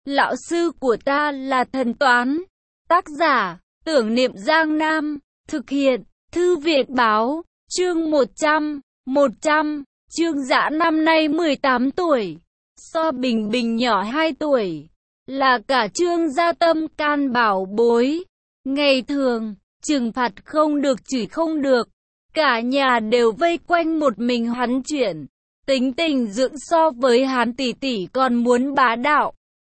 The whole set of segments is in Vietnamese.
Lão sư của ta là thần toán. Tác giả, Tưởng Niệm Giang Nam. Thực hiện, Thư viện Báo. Chương 100. Trương Dã năm nay 18 tuổi. So Bình Bình nhỏ 2 tuổi. Là cả Trương gia tâm can bảo bối. Ngày thường, trừng phạt không được, chửi không được. Cả nhà đều vây quanh một mình hắn chuyển. Tính tình dưỡng so với hắn tỷ tỷ còn muốn bá đạo.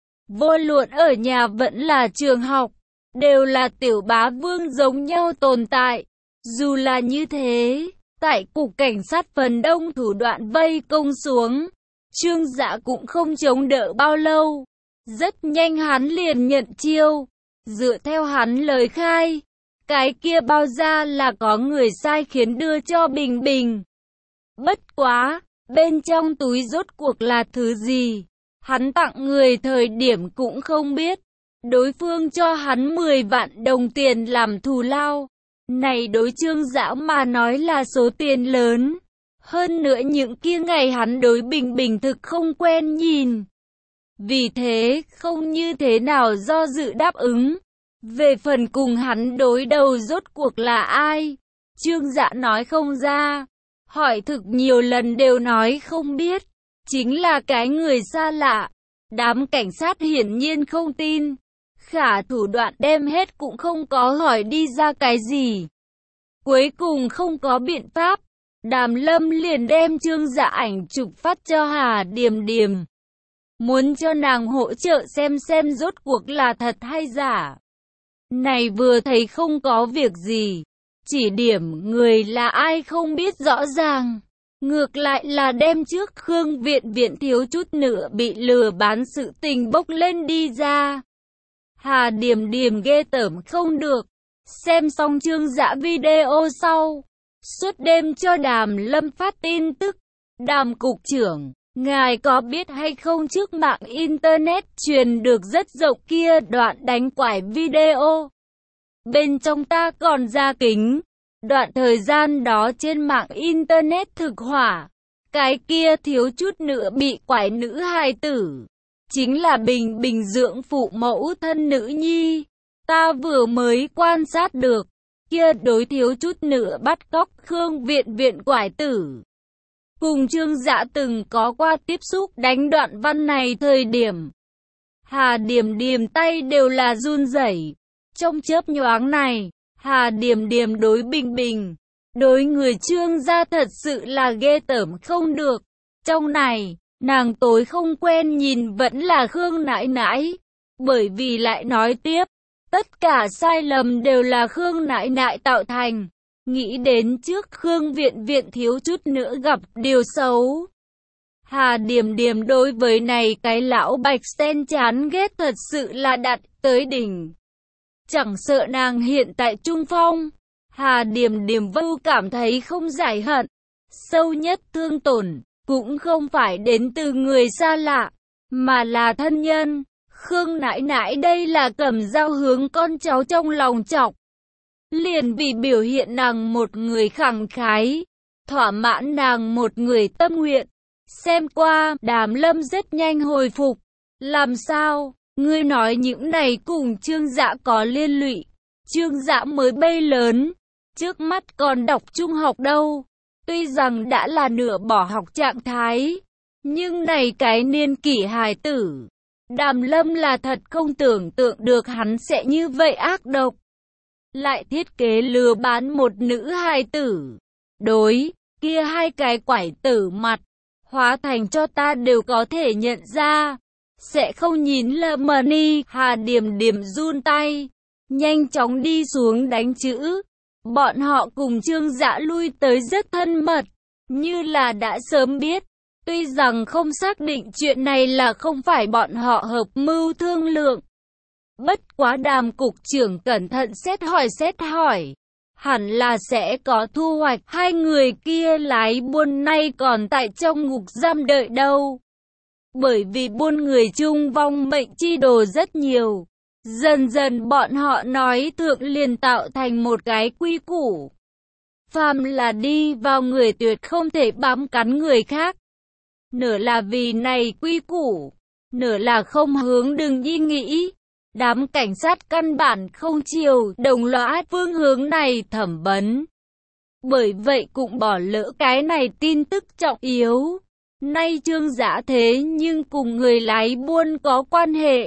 Vô luận ở nhà vẫn là trường học, đều là tiểu bá vương giống nhau tồn tại. Dù là như thế, tại cục cảnh sát phần đông thủ đoạn vây công xuống, Trương Dã cũng không chống đỡ bao lâu. Rất nhanh hắn liền nhận chiêu. Dựa theo hắn lời khai, cái kia bao ra là có người sai khiến đưa cho Bình Bình. Bất quá, bên trong túi rốt cuộc là thứ gì, hắn tặng người thời điểm cũng không biết. Đối phương cho hắn 10 vạn đồng tiền làm thù lao. Này đối Trương Dã mà nói là số tiền lớn. Hơn nữa những kia ngày hắn đối Bình Bình thực không quen nhìn. Vì thế không như thế nào do dự đáp ứng. Về phần cùng hắn đối đầu rốt cuộc là ai, Trương Dã nói không ra. Hỏi thực nhiều lần đều nói không biết. Chính là cái người xa lạ. Đám cảnh sát hiển nhiên không tin. Khả thủ đoạn đem hết cũng không có hỏi đi ra cái gì. Cuối cùng không có biện pháp, Đàm Lâm liền đem Trương Dã ảnh chụp phát cho Hà Điềm Điềm. Muốn cho nàng hỗ trợ xem rốt cuộc là thật hay giả. Này vừa thấy không có việc gì, chỉ điểm người là ai không biết rõ ràng. Ngược lại là đem trước Khương Viện thiếu chút nữa bị lừa bán sự tình bốc lên đi ra. Hà Điềm Điềm ghê tởm không được. Xem xong Trương Dã video sau, suốt đêm cho Đàm Lâm phát tin tức. Đàm cục trưởng, ngài có biết hay không trước mạng internet truyền được rất rộng kia đoạn đánh quải video. Bên trong ta còn ra kính. Đoạn thời gian đó trên mạng internet thực hỏa. Cái kia thiếu chút nữa bị quải nữ hài tử. Chính là Bình Bình dưỡng phụ mẫu thân nữ nhi. Ta vừa mới quan sát được. Kia đối thiếu chút nữa bắt cóc Khương Viện quải tử. Cùng Trương Dã từng có qua tiếp xúc đánh đoạn văn này thời điểm. Hà Điềm Điềm tay đều là run rẩy. Trong chớp nhoáng này, Hà Điềm Điềm đối Bình Bình, đối người Trương gia thật sự là ghê tởm không được. Trong này, nàng tối không quen nhìn vẫn là Khương nãi nãi. Bởi vì lại nói tiếp, tất cả sai lầm đều là Khương nãi nãi tạo thành. Nghĩ đến trước Khương Viện thiếu chút nữa gặp điều xấu. Hà Điềm Điềm đối với này cái lão bạch sen chán ghét thật sự là đặt tới đỉnh. Chẳng sợ nàng hiện tại trung phong, Hà Điềm Điềm vô cảm thấy không giải hận. Sâu nhất thương tổn, cũng không phải đến từ người xa lạ, mà là thân nhân. Khương nãi nãi đây là cầm dao hướng con cháu trong lòng chọc. Liền vì biểu hiện nàng một người khẳng khái, thỏa mãn nàng một người tâm nguyện. Xem qua, Đàm Lâm rất nhanh hồi phục. Làm sao? Ngươi nói những này cùng Trương Dã có liên lụy. Trương Dã mới bay lớn, trước mắt còn đọc trung học đâu. Tuy rằng đã là nửa bỏ học trạng thái, nhưng này cái niên kỷ hài tử, Đàm Lâm là thật không tưởng tượng được hắn sẽ như vậy ác độc. Lại thiết kế lừa bán một nữ hài tử. Đối, kia hai cái quải tử mặt, hóa thành cho ta đều có thể nhận ra. Sẽ không nhìn lầm đi. Hà Điềm Điềm run tay, nhanh chóng đi xuống đánh chữ. Bọn họ cùng Trương Dã lui tới rất thân mật, như là đã sớm biết. Tuy rằng không xác định chuyện này là không phải bọn họ hợp mưu thương lượng. Bất quá Đàm cục trưởng cẩn thận xét hỏi. Hẳn là sẽ có thu hoạch. Hai người kia lái buôn nay còn tại trong ngục giam đợi đâu. Bởi vì buôn người chung vong mệnh chi đồ rất nhiều. Dần dần bọn họ nói thượng liền tạo thành một cái quy củ. Phàm là đi vào người tuyệt không thể bám cắn người khác. Nửa là vì này quy củ, nửa là không hướng đừng ý nghĩ. Đám cảnh sát căn bản không chiều đồng loạt phương hướng này thẩm vấn. Bởi vậy cũng bỏ lỡ cái này tin tức trọng yếu. Nay Trương Dã thế nhưng cùng người lái buôn có quan hệ.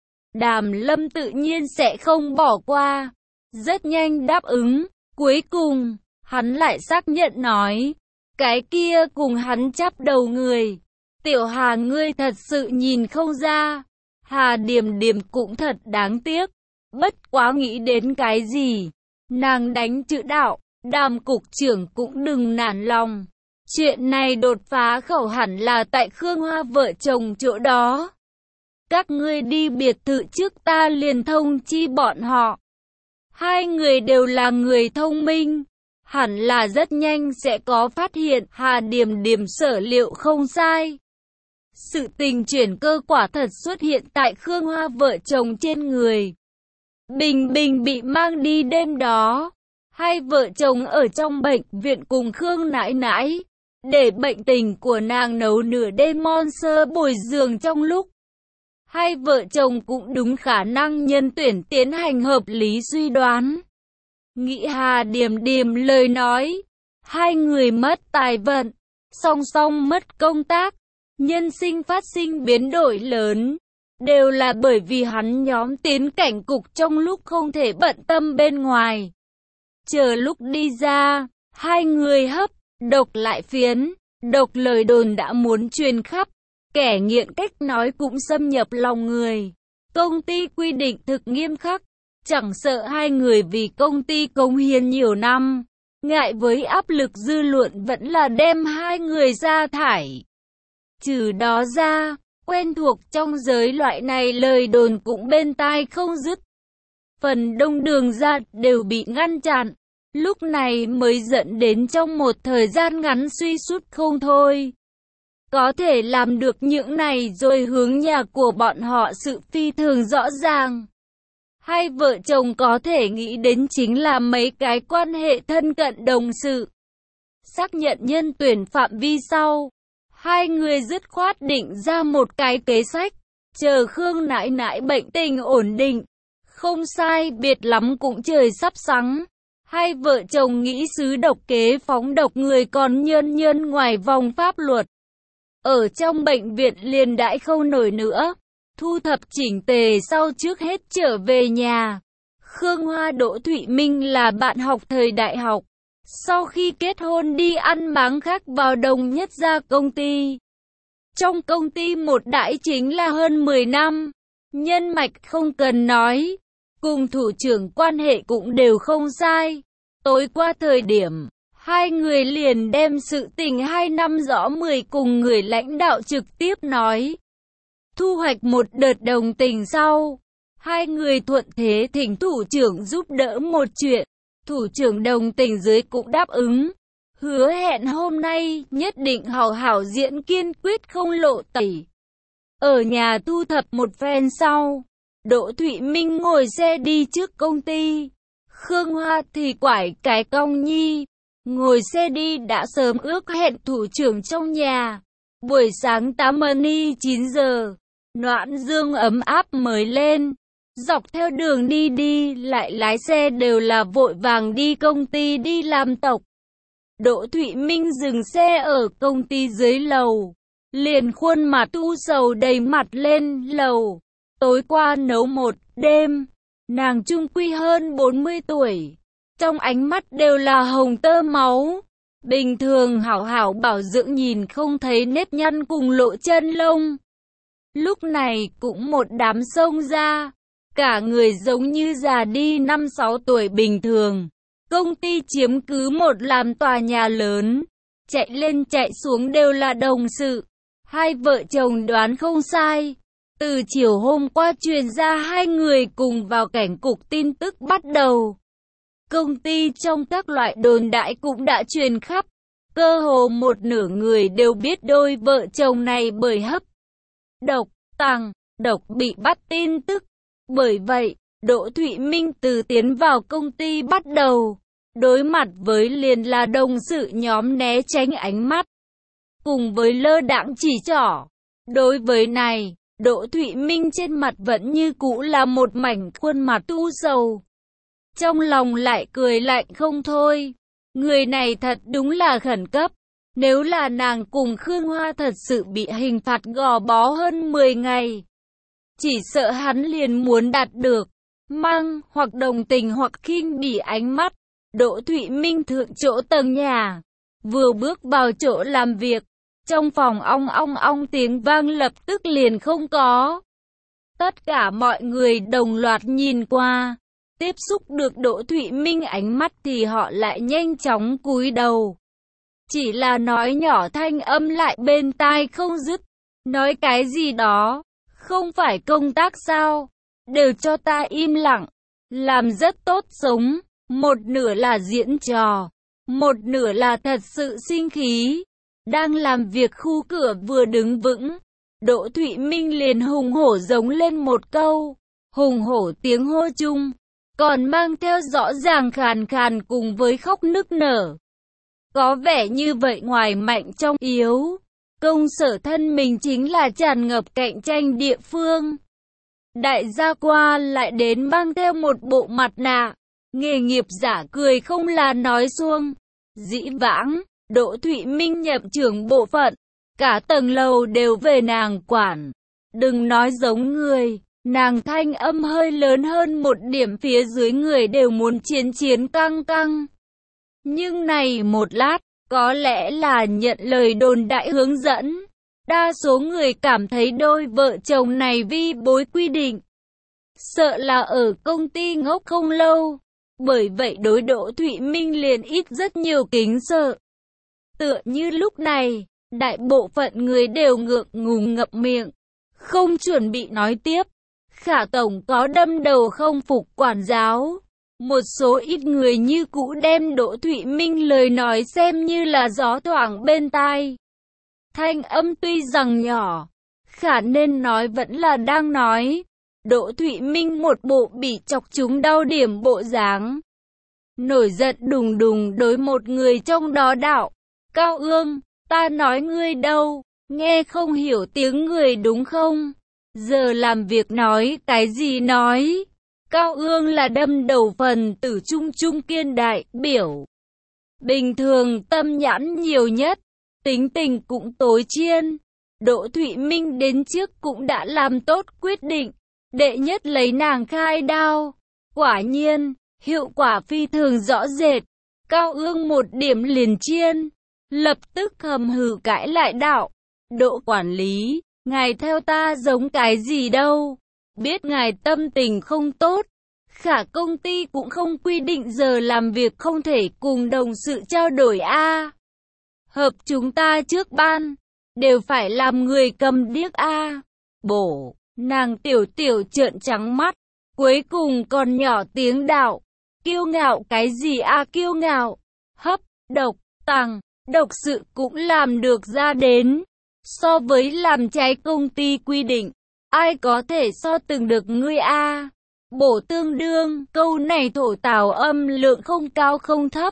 Đàm Lâm tự nhiên sẽ không bỏ qua. Rất nhanh đáp ứng. Cuối cùng, hắn lại xác nhận nói. Cái kia cùng hắn chắp đầu người. Tiểu Hà ngươi thật sự nhìn không ra. Hà Điềm Điềm cũng thật đáng tiếc. Bất quá nghĩ đến cái gì. Nàng đánh chữ đạo. Đàm cục trưởng cũng đừng nản lòng. Chuyện này đột phá khẩu hẳn là tại Khương Hoa vợ chồng chỗ đó. Các ngươi đi biệt thự trước ta liền thông chi bọn họ. Hai người đều là người thông minh. Hẳn là rất nhanh sẽ có phát hiện. Hà Điềm Điềm sở liệu không sai. Sự tình chuyển cơ quả thật xuất hiện tại Khương Hoa vợ chồng trên người. Bình Bình bị mang đi đêm đó. Hai vợ chồng ở trong bệnh viện cùng Khương nãi nãi. Để bệnh tình của nàng nấu nửa đêm monster bồi giường trong lúc. Hai vợ chồng cũng đúng khả năng nhân tuyển tiến hành hợp lý suy đoán. Nghĩ Hà Điềm Điềm lời nói. Hai người mất tài vận. Song song mất công tác. Nhân sinh phát sinh biến đổi lớn. Đều là bởi vì hắn nhóm tiến cảnh cục trong lúc không thể bận tâm bên ngoài. Chờ lúc đi ra, hai người hấp, độc lại phiến, độc lời đồn đã muốn truyền khắp, kẻ nghiện cách nói cũng xâm nhập lòng người. Công ty quy định thực nghiêm khắc, chẳng sợ hai người vì công ty cống hiến nhiều năm, ngại với áp lực dư luận vẫn là đem hai người sa thải. Trừ đó ra, quen thuộc trong giới loại này lời đồn cũng bên tai không dứt. Phần đông đường ra đều bị ngăn chặn. Lúc này mới dẫn đến trong một thời gian ngắn suy sút không thôi. Có thể làm được những này rồi hướng nhà của bọn họ sự phi thường rõ ràng. Hai vợ chồng có thể nghĩ đến chính là mấy cái quan hệ thân cận đồng sự. Xác nhận nhân tuyển phạm vi sau. Hai người dứt khoát định ra một cái kế sách. Chờ Khương nãi nãi bệnh tình ổn định. Không sai biệt lắm cũng trời sắp sáng. Hai vợ chồng nghĩ xứ độc kế phóng độc người còn nhân ngoài vòng pháp luật. Ở trong bệnh viện liền đãi không nổi nữa. Thu thập chỉnh tề sau trước hết trở về nhà. Khương Hoa Đỗ Thụy Minh là bạn học thời đại học. Sau khi kết hôn đi ăn máng khác vào Đồng Nhất Gia công ty. Trong công ty một đãi chính là hơn 10 năm. Nhân mạch không cần nói. Cùng thủ trưởng quan hệ cũng đều không sai. Tối qua thời điểm, hai người liền đem sự tình 2 năm rõ 10 cùng người lãnh đạo trực tiếp nói. Thu hoạch một đợt đồng tình sau. Hai người thuận thế thỉnh thủ trưởng giúp đỡ một chuyện. Thủ trưởng đồng tình dưới cũng đáp ứng. Hứa hẹn hôm nay nhất định hảo hảo diễn kiên quyết không lộ tẩy. Ở nhà thu thập một phen sau. Đỗ Thụy Minh ngồi xe đi trước công ty. Khương Hoa thì quải cái cong nhi. Ngồi xe đi đã sớm ước hẹn thủ trưởng trong nhà. Buổi sáng 8:09 giờ. Noãn dương ấm áp mới lên. Dọc theo đường đi lại lái xe đều là vội vàng đi công ty đi làm tộc. Đỗ Thụy Minh dừng xe ở công ty dưới lầu. Liền khuôn mặt u sầu đầy mặt lên lầu. Tối qua nấu một đêm, nàng trung quy hơn 40 tuổi. Trong ánh mắt đều là hồng tơ máu. Bình thường hảo hảo bảo dưỡng nhìn không thấy nếp nhăn cùng lộ chân lông. Lúc này cũng một đám xông ra. Cả người giống như già đi 5-6 tuổi bình thường. Công ty chiếm cứ một làm tòa nhà lớn. Chạy lên chạy xuống đều là đồng sự. Hai vợ chồng đoán không sai. Từ chiều hôm qua truyền ra hai người cùng vào cảnh cục tin tức bắt đầu. Công ty trong các loại đồn đại cũng đã truyền khắp. Cơ hồ một nửa người đều biết đôi vợ chồng này bởi hấp độc, tàng, độc bị bắt tin tức. Bởi vậy, Đỗ Thụy Minh từ tiến vào công ty bắt đầu. Đối mặt với liền là đồng sự nhóm né tránh ánh mắt. Cùng với lơ đãng chỉ trỏ. Đối với này, Đỗ Thụy Minh trên mặt vẫn như cũ là một mảnh khuôn mặt u sầu. Trong lòng lại cười lạnh không thôi. Người này thật đúng là khẩn cấp. Nếu là nàng cùng Khương Hoa thật sự bị hình phạt gò bó hơn 10 ngày. Chỉ sợ hắn liền muốn đạt được. Mang, hoặc đồng tình hoặc khinh bỉ ánh mắt. Đỗ Thụy Minh thượng chỗ tầng nhà. Vừa bước vào chỗ làm việc. Trong phòng ong ong ong tiếng vang lập tức liền không có. Tất cả mọi người đồng loạt nhìn qua. Tiếp xúc được Đỗ Thụy Minh ánh mắt thì họ lại nhanh chóng cúi đầu. Chỉ là nói nhỏ thanh âm lại bên tai không dứt. Nói cái gì đó, không phải công tác sao? Đều cho ta im lặng. Làm rất tốt sống, một nửa là diễn trò, một nửa là thật sự sinh khí. Đang làm việc khu cửa vừa đứng vững, Đỗ Thụy Minh liền hùng hổ giống lên một câu. Hùng hổ tiếng hô chung, còn mang theo rõ ràng khàn khàn cùng với khóc nức nở. Có vẻ như vậy ngoài mạnh trong yếu, công sở thân mình chính là tràn ngập cạnh tranh địa phương. Đại gia qua lại đến mang theo một bộ mặt nạ, nghề nghiệp giả cười không là nói xuông. Dĩ vãng, Đỗ Thụy Minh nhậm trưởng bộ phận, cả tầng lầu đều về nàng quản. Đừng nói giống người, nàng thanh âm hơi lớn hơn một điểm phía dưới người đều muốn chiến chiến căng căng. Nhưng này một lát, có lẽ là nhận lời đồn đại hướng dẫn. Đa số người cảm thấy đôi vợ chồng này vi bối quy định. Sợ là ở công ty ngốc không lâu. Bởi vậy đối Đỗ Thụy Minh liền ít rất nhiều kính sợ. Tựa như lúc này, đại bộ phận người đều ngượng ngùng ngậm miệng, không chuẩn bị nói tiếp. Khả tổng có đâm đầu không phục quản giáo. Một số ít người như cũ đem Đỗ Thụy Minh lời nói xem như là gió thoảng bên tai. Thanh âm tuy rằng nhỏ, khả nên nói vẫn là đang nói. Đỗ Thụy Minh một bộ bị chọc chúng đau điểm bộ dáng. Nổi giận đùng đùng đối một người trong đó đạo. Cao Ương, ta nói ngươi đâu, nghe không hiểu tiếng người đúng không? Giờ làm việc nói cái gì nói? Cao Ương là đâm đầu phần tử trung trung kiên đại biểu. Bình thường tâm nhãn nhiều nhất, tính tình cũng tối chiên. Đỗ Thụy Minh đến trước cũng đã làm tốt quyết định, đệ nhất lấy nàng khai đao. Quả nhiên, hiệu quả phi thường rõ rệt. Cao Ương một điểm liền chiên, lập tức hầm hừ cãi lại đạo. Đỗ quản lý, ngài theo ta giống cái gì đâu? Biết ngài tâm tình không tốt, khả công ty cũng không quy định giờ làm việc không thể cùng đồng sự trao đổi a. Hợp chúng ta trước ban, đều phải làm người cầm điếc a. Bổ, nàng tiểu tiểu trợn trắng mắt, cuối cùng còn nhỏ tiếng đạo. Kiêu ngạo cái gì a kiêu ngạo? Hấp, độc, tàng, độc sự cũng làm được ra đến. So với làm trái công ty quy định, ai có thể so từng được ngươi a? Bổ tương đương, câu này thổ tào âm lượng không cao không thấp.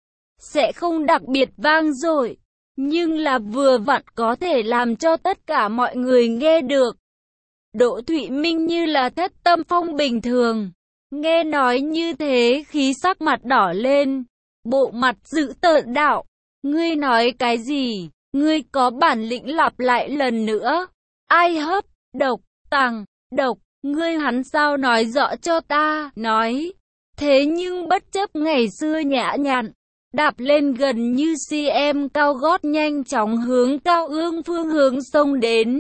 Sẽ không đặc biệt vang dội, nhưng là vừa vặn có thể làm cho tất cả mọi người nghe được. Đỗ Thụy Minh như là thất tâm phong bình thường. Nghe nói như thế khí sắc mặt đỏ lên. Bộ mặt dữ tợn đạo. Ngươi nói cái gì? Ngươi có bản lĩnh lặp lại lần nữa. Ai hấp, độc, tàng, độc. Ngươi hắn sao nói rõ cho ta, nói. Thế nhưng bất chấp ngày xưa nhã nhặn, đạp lên gần như cm cao gót nhanh chóng hướng Cao Ương phương hướng xông đến.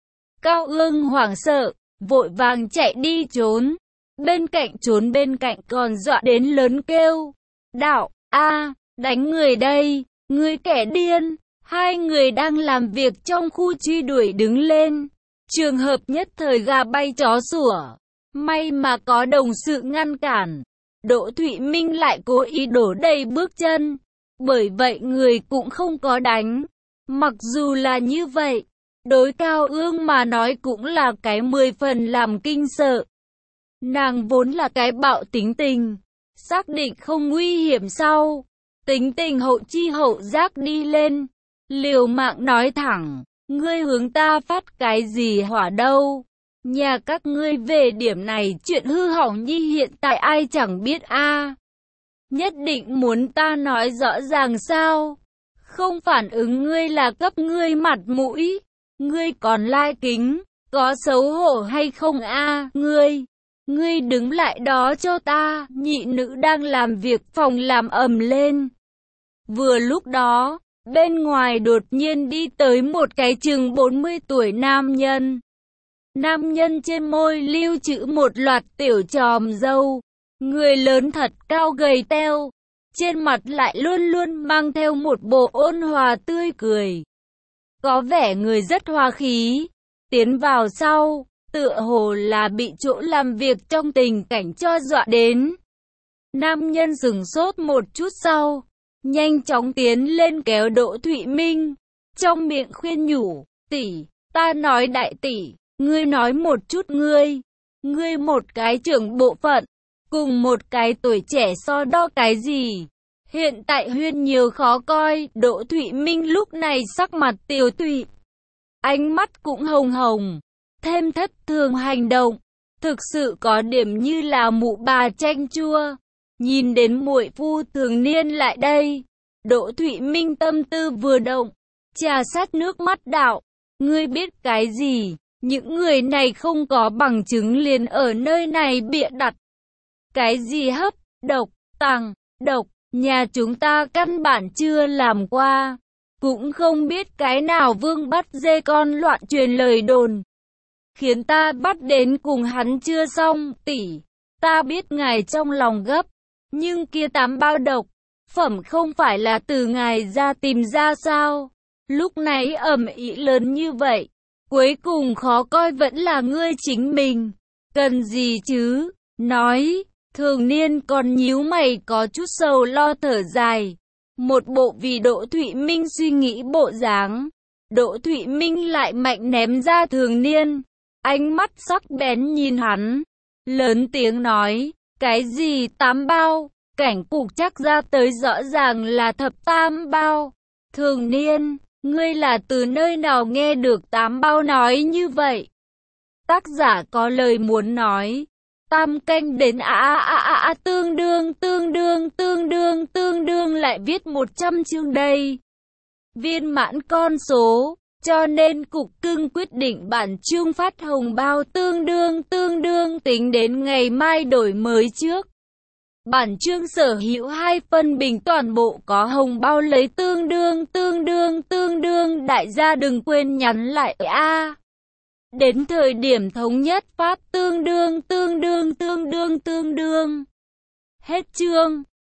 Cao Ương hoảng sợ, vội vàng chạy đi trốn. Bên cạnh còn dọa đến lớn kêu. Đạo, a, đánh người đây, ngươi kẻ điên. Hai người đang làm việc trong khu truy đuổi đứng lên. Trường hợp nhất thời gà bay chó sủa. May mà có đồng sự ngăn cản. Đỗ Thụy Minh lại cố ý đổ đầy bước chân. Bởi vậy người cũng không có đánh. Mặc dù là như vậy, đối Cao Ương mà nói cũng là cái 10 phần làm kinh sợ. Nàng vốn là cái bạo tính tình. Xác định không nguy hiểm sau. Tính tình hậu chi hậu giác đi lên. Liều mạng nói thẳng. Ngươi hướng ta phát cái gì hỏa đâu? Nhà các ngươi về điểm này chuyện hư hỏng như hiện tại ai chẳng biết a. Nhất định muốn ta nói rõ ràng sao? Không phản ứng ngươi là cấp ngươi mặt mũi. Ngươi còn lai kính, có xấu hổ hay không a? Ngươi đứng lại đó cho ta. Nhị nữ đang làm việc phòng làm ầm lên. Vừa lúc đó, bên ngoài đột nhiên đi tới một cái chừng 40 tuổi nam nhân. Nam nhân trên môi lưu trữ một loạt tiểu chòm râu. Người lớn thật cao gầy teo. Trên mặt lại luôn luôn mang theo một bộ ôn hòa tươi cười. Có vẻ người rất hòa khí. Tiến vào sau, tựa hồ là bị chỗ làm việc trong tình cảnh cho dọa đến. Nam nhân sửng sốt một chút sau, nhanh chóng tiến lên kéo Đỗ Thụy Minh. Trong miệng khuyên nhủ, tỷ, ta nói đại tỷ, ngươi nói một chút ngươi một cái trưởng bộ phận, cùng một cái tuổi trẻ so đo cái gì? Hiện tại Huyên nhiều khó coi. Đỗ Thụy Minh lúc này sắc mặt tiều tụy, ánh mắt cũng hồng hồng, thêm thất thường hành động, thực sự có điểm như là mụ bà chanh chua. Nhìn đến muội phu thường niên lại đây, Đỗ Thụy Minh tâm tư vừa động, trà sát nước mắt đạo, ngươi biết cái gì? Những người này không có bằng chứng liền ở nơi này bịa đặt. Cái gì hấp, độc, tàng, độc, nhà chúng ta căn bản chưa làm qua. Cũng không biết cái nào vương bắt dê con loạn truyền lời đồn. Khiến ta bắt đến cùng hắn chưa xong, tỷ. Ta biết ngài trong lòng gấp, nhưng kia 8 bao độc, phẩm không phải là từ ngài ra tìm ra sao? Lúc nãy ầm ĩ lớn như vậy, cuối cùng khó coi vẫn là ngươi chính mình. Cần gì chứ? Nói, thường niên còn nhíu mày có chút sầu lo thở dài. Một bộ vì Đỗ Thụy Minh suy nghĩ bộ dáng. Đỗ Thụy Minh lại mạnh ném ra thường niên. Ánh mắt sắc bén nhìn hắn. Lớn tiếng nói, cái gì 8 bao? Cảnh cục chắc ra tới rõ ràng là thập tam bao. Thường niên, ngươi là từ nơi nào nghe được 8 bao nói như vậy? Tác giả có lời muốn nói. Tam canh đến tương đương lại viết 100 chương đây. Viên mãn con số, cho nên cục cưng quyết định bản chương phát hồng bao tương đương tính đến ngày mai đổi mới trước. Bản chương sở hữu 2 phân bình toàn bộ có hồng bao lấy tương đương, đại gia đừng quên nhắn lại a. Đến thời điểm thống nhất phát tương đương. Hết chương.